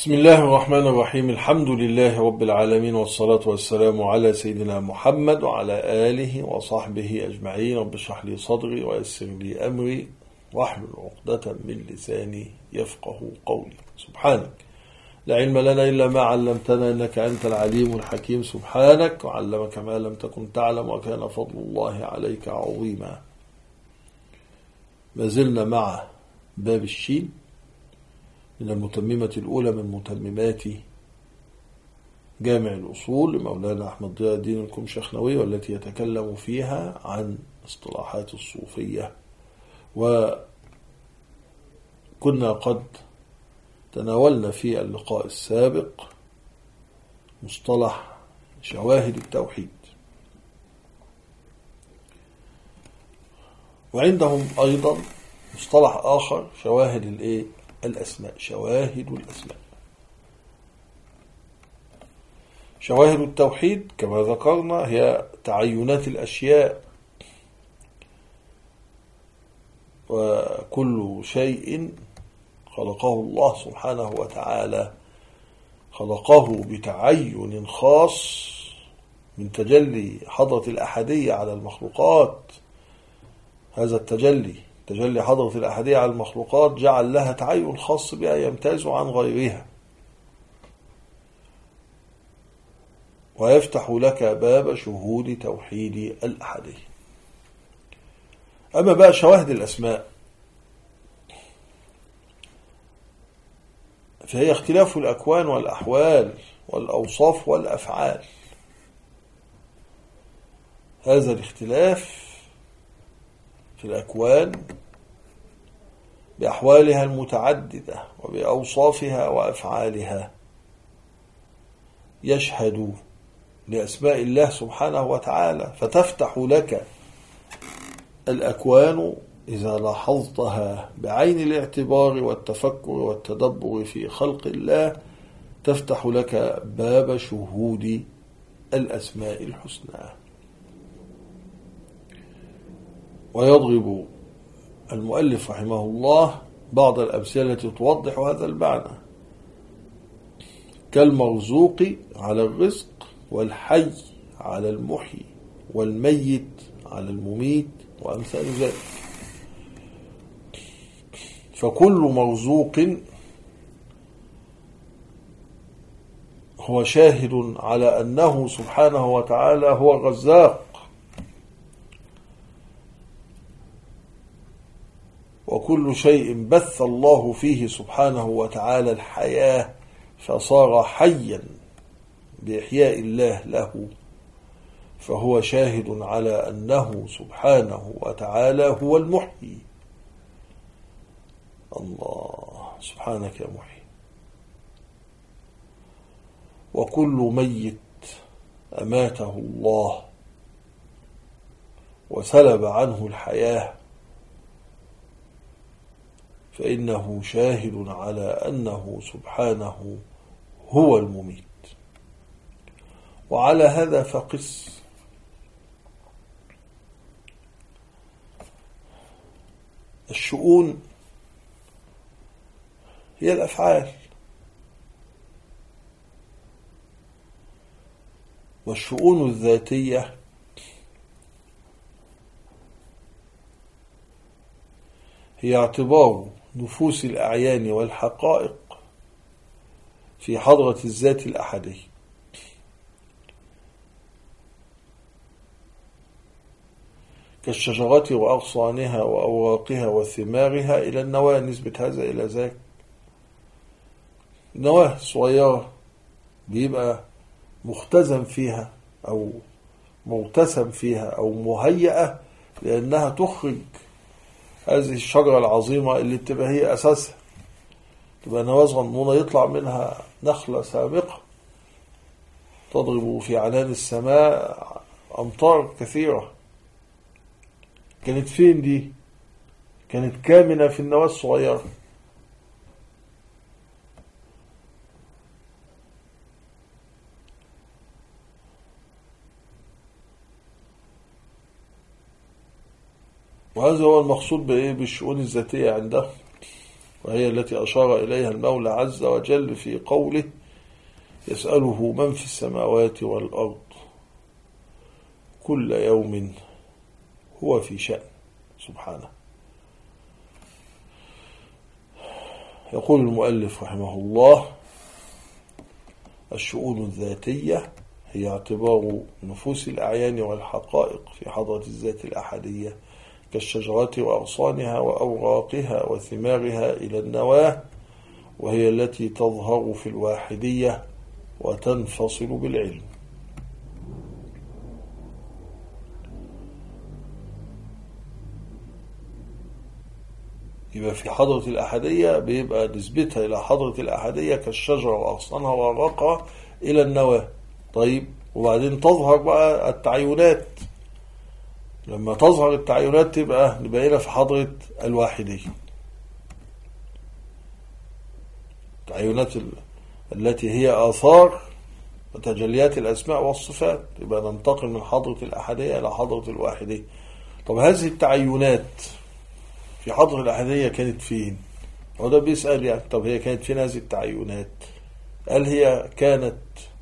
بسم الله الرحمن الرحيم. الحمد لله رب العالمين، والصلاة والسلام على سيدنا محمد وعلى آله وصحبه أجمعين. رب اشرح لي صدري ويسر لي أمري واحلل عقدة من لساني يفقه قولي. سبحانك لا علم لنا إلا ما علمتنا إنك أنت العليم الحكيم. سبحانك وعلمك ما لم تكن تعلم وكان فضل الله عليك عظيما. ما زلنا مع باب الشين من المتممة الأولى من متممات جامع الأصول لمولانا أحمد ضياء الدين الكمشخنوي، والتي يتكلم فيها عن اصطلاحات الصوفية. وكنا قد تناولنا في اللقاء السابق مصطلح شواهد التوحيد، وعندهم أيضا مصطلح آخر شواهد الأسماء. شواهد الأسماء، شواهد التوحيد كما ذكرنا هي تعينات الأشياء، وكل شيء خلقه الله سبحانه وتعالى خلقه بتعين خاص من تجلي حضرة الأحدية على المخلوقات. هذا تجلي حضرة الأحدية على المخلوقات جعل لها تعين خاص بها يمتاز عن غيرها، ويفتح لك باب شهود توحيد الأحدية. أما بقى شواهد الأسماء فهي اختلاف الأكوان والأحوال والأوصاف والأفعال. هذا الاختلاف في الأكوان بأحوالها المتعددة وبأوصافها وأفعالها يشهد لأسماء الله سبحانه وتعالى، فتفتح لك الأكوان إذا لاحظتها بعين الاعتبار والتفكر والتدبر في خلق الله، تفتح لك باب شهود الأسماء الحسنى. ويضرب المؤلف رحمه الله بعض الأمثلة التي توضح هذا المعنى، كالمرزوق على الرزق، والحي على المحيي، والميت على المميت، وأمثال ذلك. فكل مرزوق هو شاهد على أنه سبحانه وتعالى هو الرزاق، وكل شيء بث الله فيه سبحانه وتعالى الحياة فصار حيا بإحياء الله له، فهو شاهد على أنه سبحانه وتعالى هو المحيي. الله سبحانك يا محيي. وكل ميت أماته الله وسلب عنه الحياة فإنه شاهد على أنه سبحانه هو المميت. وعلى هذا فقس. الشؤون هي الأفعال، والشؤون الذاتية هي اعتبار نفوس الأعيان والحقائق في حضرة الذات الأحدية، كالشجرة وأغصانها وأوراقها وثمارها إلى النواة، نسبة هذا إلى ذاك. نواة صغيرة بيبقى مختزن فيها أو مرتسم فيها أو مهيئة لأنها تخرج هذه الشجرة العظيمة اللي بتبقى هي أساسها، تبقى نواة صغنونة يطلع منها نخلة سابقة تضرب في عنان السماء أمطار كثيرة. كانت فين دي؟ كانت كامنة في النواة الصغيرة. وهذا هو المقصود بالشؤون الذاتية عندهم. وهي التي أشار إليها المولى عز وجل في قوله يسأله من في السماوات والأرض كل يوم هو في شأن سبحانه. يقول المؤلف رحمه الله الشؤون الذاتية هي اعتبار نفوس الأعيان والحقائق في حضرة الذات الأحدية كالشجرة وأغصانها وأوراقها وثمارها إلى النواة، وهي التي تظهر في الواحدية وتنفصل بالعلم. يبقى في حضرة الأحدية بيبقى نسبتها إلى حضرة الأحدية كالشجرة وأغصانها وأوراقها إلى النواة. طيب، وبعدين تظهر بقى التعينات. لما تظهر التعينات تبقى نبقى في حضرة الواحدية. التعينات التي هي آثار وتجليات الأسماء والصفات، يبقى ننتقل من حضرة الأحدية إلى حضرة الواحدية. طب هذه التعينات في حضرة الأحدية كانت فين؟ هو ده بيسأل يعني. طب هي كانت فين هذه التعينات؟ قال هي كانت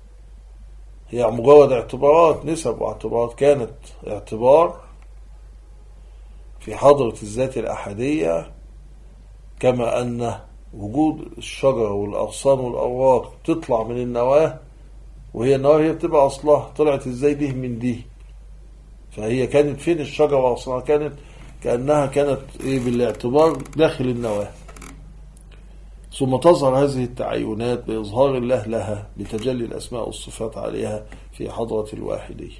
مجرد اعتبارات، نسب واعتبارات. كانت اعتبار في حضرة الذات الأحدية، كما أن وجود الشجرة والأغصان والأوراق تطلع من النواة، وهي النواة هي بتبقى أصلها طلعت إزاي دي من دي. فهي كانت فين الشجرة وأغصانها؟ كانت كأنها كانت بالاعتبار داخل النواة. ثم تظهر هذه التعينات بإظهار الله لها بتجلي الأسماء والصفات عليها في حضرة الواحدية.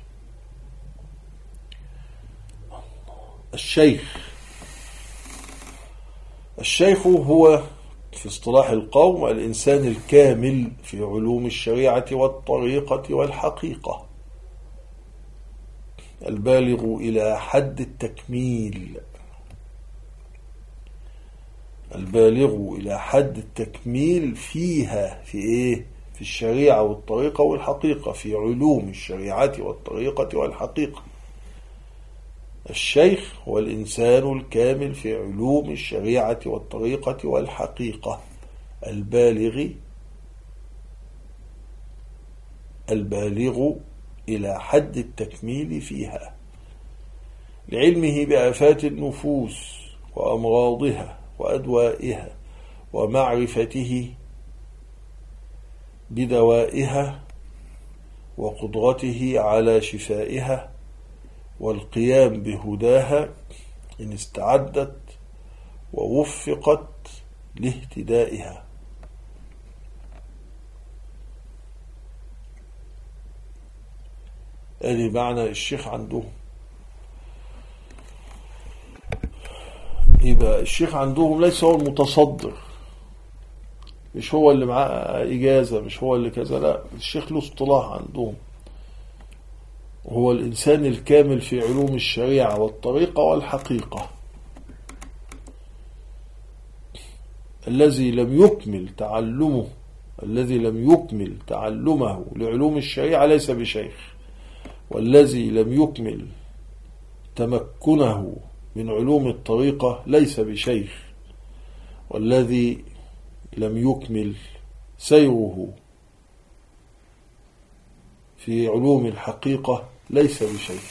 الشيخ هو في اصطلاح القوم الإنسان الكامل في علوم الشريعة والطريقة والحقيقة، البالغ إلى حد التكميل. البالغ إلى حد التكميل فيها، في إيه؟ في الشريعة والطريقة والحقيقة، في علوم الشريعة والطريقة والحقيقة. الشيخ هو الإنسان الكامل في علوم الشريعة والطريقة والحقيقة، البالغ إلى حد التكميل فيها، لعلمه بآفات النفوس وأمراضها وأدوائها، ومعرفته بدوائها، وقدرته على شفائها، والقيام بهداها إن استعدت ووفقت لاهتدائها. هذه معنى الشيخ عندهم. يبقى الشيخ عندهم ليس هو المتصدر، مش هو اللي معاه إجازة، مش هو اللي كذا، لا، الشيخ له اصطلاح عندهم، هو الإنسان الكامل في علوم الشريعة والطريقة والحقيقة، الذي لم يكمل تعلمه لعلوم الشريعة ليس بشيخ، والذي لم يكمل تمكنه من علوم الطريقة ليس بشيخ، والذي لم يكمل سيره في علوم الحقيقة ليس بشيخ.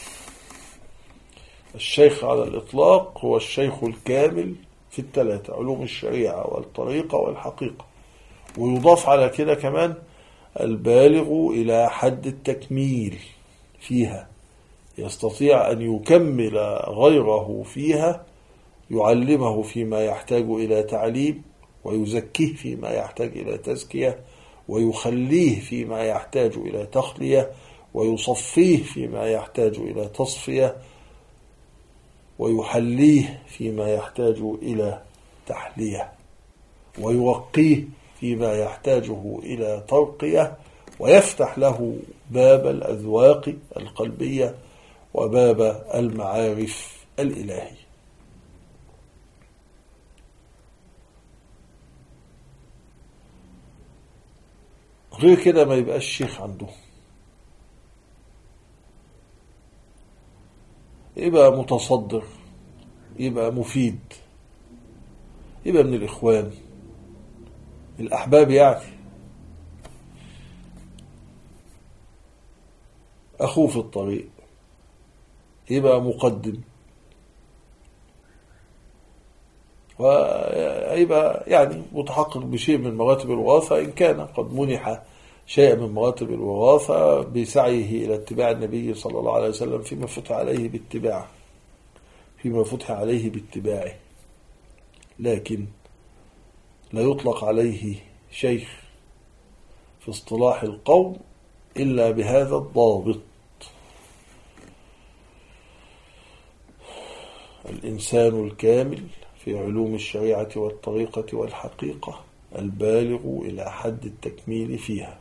الشيخ على الإطلاق هو الشيخ الكامل في الثلاثة، علوم الشريعة والطريقة والحقيقة، ويضاف على كده كمان البالغ إلى حد التكميل فيها، يستطيع أن يكمل غيره فيها، يعلمه فيما يحتاج إلى تعليم، ويزكيه فيما يحتاج إلى تزكية، ويخليه فيما يحتاج إلى تخلية، ويصفيه فيما يحتاج إلى تصفية، ويحليه فيما يحتاج إلى تحلية، ويوقيه فيما يحتاجه إلى ترقية، ويفتح له باب الأذواق القلبية وباب المعارف الإلهية. غير كده ما يبقاش الشيخ عنده، يبقى متصدر، يبقى مفيد، يبقى من الإخوان، الأحباب يعني، أخوه في الطريق، يبقى مقدم، ويبقى يعني متحقق بشيء من مراتب الوراثة، إن كان قد منح شيء من مراتب الوراثة بسعيه إلى اتباع النبي صلى الله عليه وسلم فيما فتح عليه باتباعه، لكن لا يطلق عليه شيخ في اصطلاح القوم إلا بهذا الضابط: الإنسان الكامل في علوم الشريعة والطريقة والحقيقة، البالغ إلى حد التكميل فيها،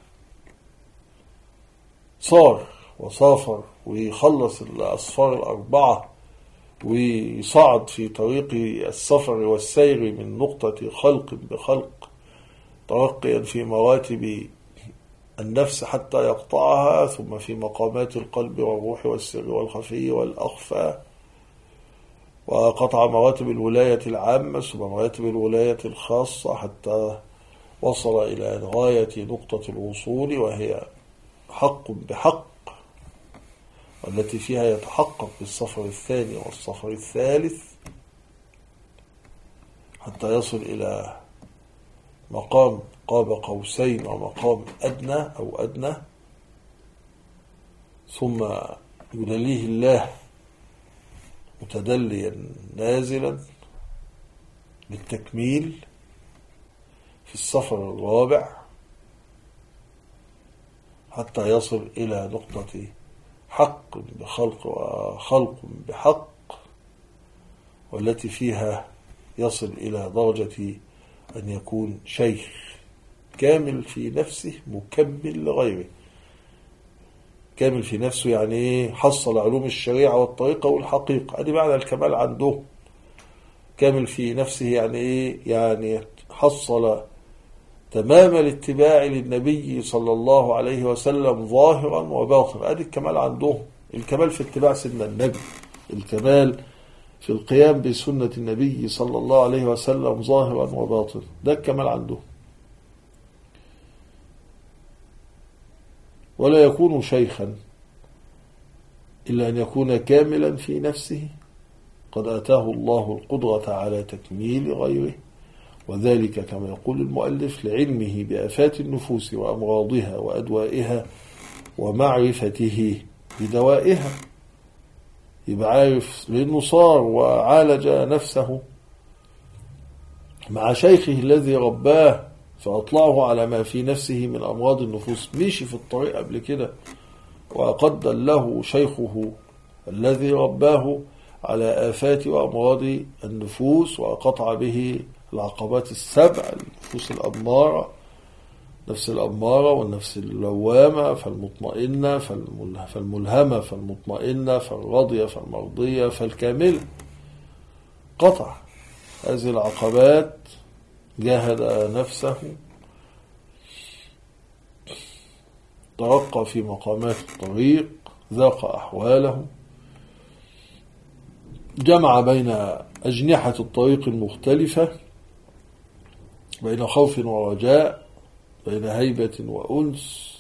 صار وسافر ويخلص الأسفار الأربعة ويصعد في طريق السفر والسير من نقطة خلق بخلق، ترقيا في مراتب النفس حتى يقطعها، ثم في مقامات القلب والروح والسر والخفي والأخفى، وقطع مراتب الولاية العامة ثم مراتب الولاية الخاصة، حتى وصل إلى غاية نقطة الوصول، وهي حق بحق، والتي فيها يتحقق بالسفر الثاني والسفر الثالث، حتى يصل إلى مقام قاب قوسين ومقام أدنى أو أدنى، ثم يدليه الله متدليا نازلا للتكميل في السفر الرابع، حتى يصل إلى نقطة حق بخلق وخلق بحق، والتي فيها يصل إلى درجة أن يكون شيخ كامل في نفسه مكمل لغيره. كامل في نفسه يعني حصل علوم الشريعة والطريقة والحقيقة، هذه معنى الكمال عنده. كامل في نفسه يعني حصل تمام الاتباع للنبي صلى الله عليه وسلم ظاهرا وباطنا، هذه الكمال عنده. الكمال في اتباع سنة النبي، الكمال في القيام بسنة النبي صلى الله عليه وسلم ظاهرا وباطنا، ده الكمال عنده. ولا يكون شيخا إلا أن يكون كاملا في نفسه، قد آتاه الله القدرة على تكميل غيره، وذلك كما يقول المؤلف لعلمه بآفات النفوس وأمراضها وأدوائها ومعرفته بدوائها. يبقى عارف، لأنه صار وعالج نفسه مع شيخه الذي رباه فأطلعه على ما في نفسه من أمراض النفوس. مشي في الطريق قبل كده وقد له شيخه الذي رباه على آفات وأمراض النفوس، وقطع به العقبات السبع، النفوس الأمارة، نفس الأمارة والنفس اللوامة فالمطمئنة فالملهمة فالمطمئنة فالراضية فالمرضية فالكاملة. قطع هذه العقبات، جاهد نفسه، ترقى في مقامات الطريق، ذاق أحواله، جمع بين أجنحة الطريق المختلفة، بين خوف ورجاء، بين هيبة وأنس،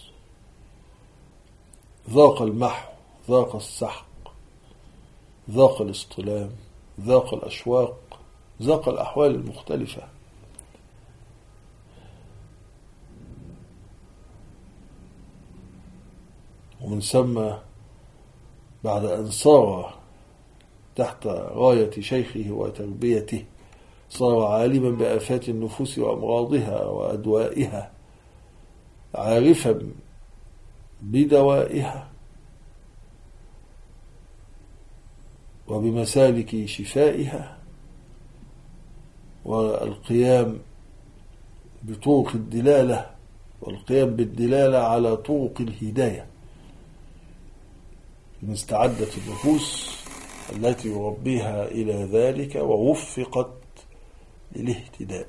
ذاق المحو، ذاق السحق، ذاق الاصطلام، ذاق الأشواق، ذاق الأحوال المختلفة. ومن ثم بعد أن صار تحت راية شيخه وتربيته، صار عالما بآفات النفوس وأمراضها وأدوائها، عارفا بدوائها وبمسالك شفائها، والقيام بطرق الدلالة، والقيام بالدلالة على طرق الهداية، إن استعدت النفوس التي يربيها إلى ذلك ووفقت للاهتداء.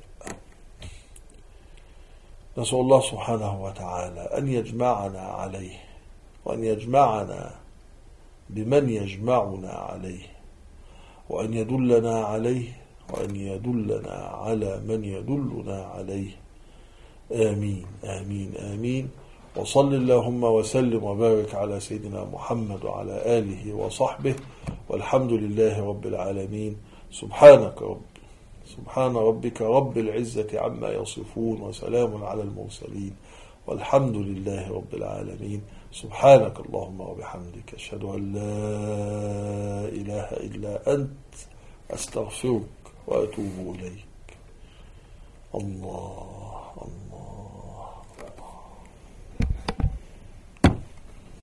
نسأل الله سبحانه وتعالى أن يجمعنا عليه، وأن يجمعنا بمن يجمعنا عليه، وأن يدلنا عليه، وأن يدلنا على من يدلنا عليه. آمين آمين آمين. وصل اللهم وسلم وبارك على سيدنا محمد وعلى آله وصحبه، والحمد لله رب العالمين. سبحان ربك رب العزة عما يصفون، وسلام على المرسلين، والحمد لله رب العالمين. سبحانك اللهم وبحمدك، أشهد أن لا إله إلا أنت، أستغفرك وأتوب إليك. الله الله.